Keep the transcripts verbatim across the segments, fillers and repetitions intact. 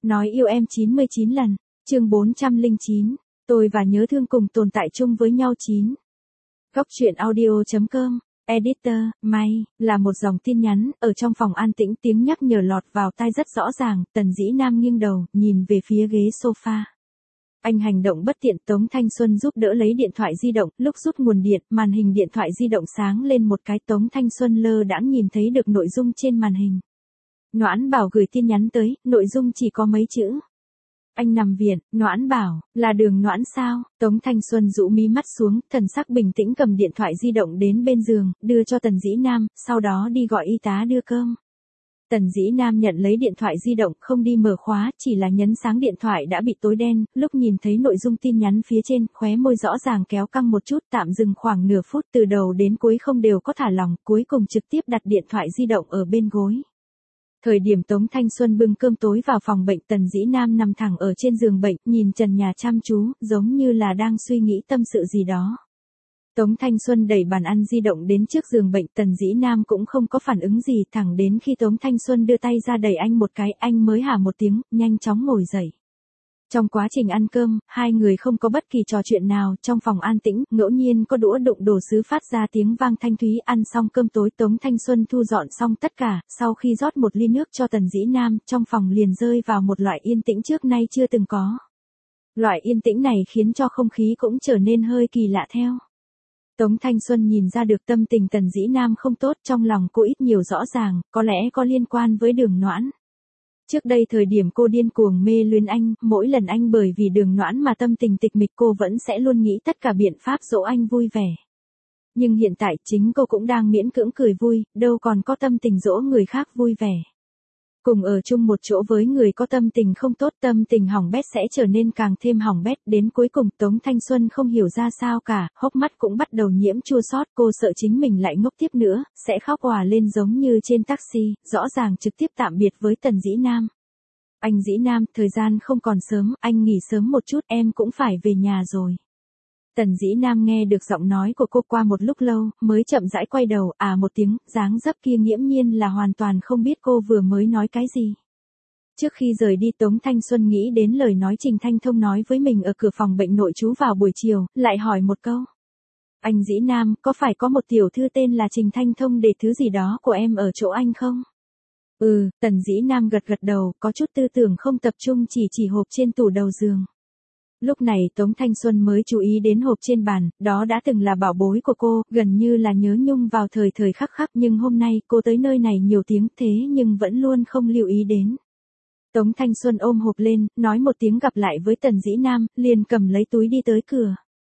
Nói yêu em chín mươi chín lần, chương bốn trăm lẻ chín, tôi và nhớ thương cùng tồn tại chung với nhau chín. Góc truyện audio chấm com, editor, may, là một dòng tin nhắn, ở trong phòng an tĩnh tiếng nhắc nhở lọt vào tai rất rõ ràng, Tần Dĩ Nam nghiêng đầu, nhìn về phía ghế sofa. Anh hành động bất tiện, Tống Thanh Xuân giúp đỡ lấy điện thoại di động, lúc rút nguồn điện, màn hình điện thoại di động sáng lên một cái, Tống Thanh Xuân lơ đãng nhìn thấy được nội dung trên màn hình. Noãn Bảo gửi tin nhắn tới, nội dung chỉ có mấy chữ. Anh nằm viện, Noãn Bảo, là Đường Noãn sao? Tống Thanh Xuân rũ mí mắt xuống, thần sắc bình tĩnh cầm điện thoại di động đến bên giường, đưa cho Tần Dĩ Nam, sau đó đi gọi y tá đưa cơm. Tần Dĩ Nam nhận lấy điện thoại di động, không đi mở khóa, chỉ là nhấn sáng điện thoại đã bị tối đen, lúc nhìn thấy nội dung tin nhắn phía trên, khóe môi rõ ràng kéo căng một chút, tạm dừng khoảng nửa phút, từ đầu đến cuối không đều có thả lỏng, cuối cùng trực tiếp đặt điện thoại di động ở bên gối. Thời điểm Tống Thanh Xuân bưng cơm tối vào phòng bệnh, Tần Dĩ Nam nằm thẳng ở trên giường bệnh, nhìn trần nhà chăm chú, giống như là đang suy nghĩ tâm sự gì đó. Tống Thanh Xuân đẩy bàn ăn di động đến trước giường bệnh, Tần Dĩ Nam cũng không có phản ứng gì, thẳng đến khi Tống Thanh Xuân đưa tay ra đẩy anh một cái, anh mới hả một tiếng, nhanh chóng ngồi dậy. Trong quá trình ăn cơm, hai người không có bất kỳ trò chuyện nào, trong phòng an tĩnh, ngẫu nhiên có đũa đụng đồ sứ phát ra tiếng vang thanh thúy. Ăn xong cơm tối, Tống Thanh Xuân thu dọn xong tất cả, sau khi rót một ly nước cho Tần Dĩ Nam, trong phòng liền rơi vào một loại yên tĩnh trước nay chưa từng có. Loại yên tĩnh này khiến cho không khí cũng trở nên hơi kỳ lạ theo. Tống Thanh Xuân nhìn ra được tâm tình Tần Dĩ Nam không tốt, trong lòng cô ít nhiều rõ ràng, có lẽ có liên quan với Đường Noãn. Trước đây thời điểm cô điên cuồng mê luyến anh, mỗi lần anh bởi vì Đường Noãn mà tâm tình tịch mịch, cô vẫn sẽ luôn nghĩ tất cả biện pháp dỗ anh vui vẻ. Nhưng hiện tại chính cô cũng đang miễn cưỡng cười vui, đâu còn có tâm tình dỗ người khác vui vẻ. Cùng ở chung một chỗ với người có tâm tình không tốt, tâm tình hỏng bét sẽ trở nên càng thêm hỏng bét, đến cuối cùng Tống Thanh Xuân không hiểu ra sao cả, hốc mắt cũng bắt đầu nhiễm chua xót, cô sợ chính mình lại ngốc tiếp nữa, sẽ khóc òa lên giống như trên taxi, rõ ràng trực tiếp tạm biệt với Tần Dĩ Nam. Anh Dĩ Nam, thời gian không còn sớm, anh nghỉ sớm một chút, em cũng phải về nhà rồi. Tần Dĩ Nam nghe được giọng nói của cô qua một lúc lâu, mới chậm rãi quay đầu, à một tiếng, dáng dấp kia nghiễm nhiên là hoàn toàn không biết cô vừa mới nói cái gì. Trước khi rời đi, Tống Thanh Xuân nghĩ đến lời nói Trình Thanh Thông nói với mình ở cửa phòng bệnh nội trú vào buổi chiều, lại hỏi một câu. Anh Dĩ Nam, có phải có một tiểu thư tên là Trình Thanh Thông để thứ gì đó của em ở chỗ anh không? Ừ, Tần Dĩ Nam gật gật đầu, có chút tư tưởng không tập trung, chỉ chỉ hộp trên tủ đầu giường. Lúc này Tống Thanh Xuân mới chú ý đến hộp trên bàn, đó đã từng là bảo bối của cô, gần như là nhớ nhung vào thời thời khắc khắc, nhưng hôm nay cô tới nơi này nhiều tiếng thế nhưng vẫn luôn không lưu ý đến. Tống Thanh Xuân ôm hộp lên, nói một tiếng gặp lại với Tần Dĩ Nam, liền cầm lấy túi đi tới cửa.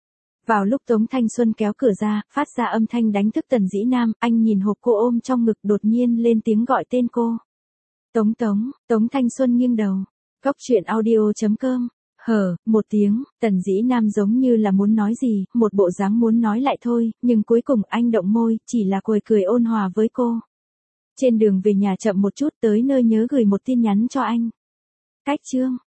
Vào lúc Tống Thanh Xuân kéo cửa ra, phát ra âm thanh đánh thức Tần Dĩ Nam, anh nhìn hộp cô ôm trong ngực, đột nhiên lên tiếng gọi tên cô. Tống Tống, Tống Thanh Xuân nghiêng đầu. Góc truyện audio chấm com. Hờ, một tiếng, Tần Dĩ Nam giống như là muốn nói gì, một bộ dáng muốn nói lại thôi, nhưng cuối cùng anh động môi, chỉ là cười cười ôn hòa với cô. Trên đường về nhà chậm một chút, tới nơi nhớ gửi một tin nhắn cho anh. Cách chương.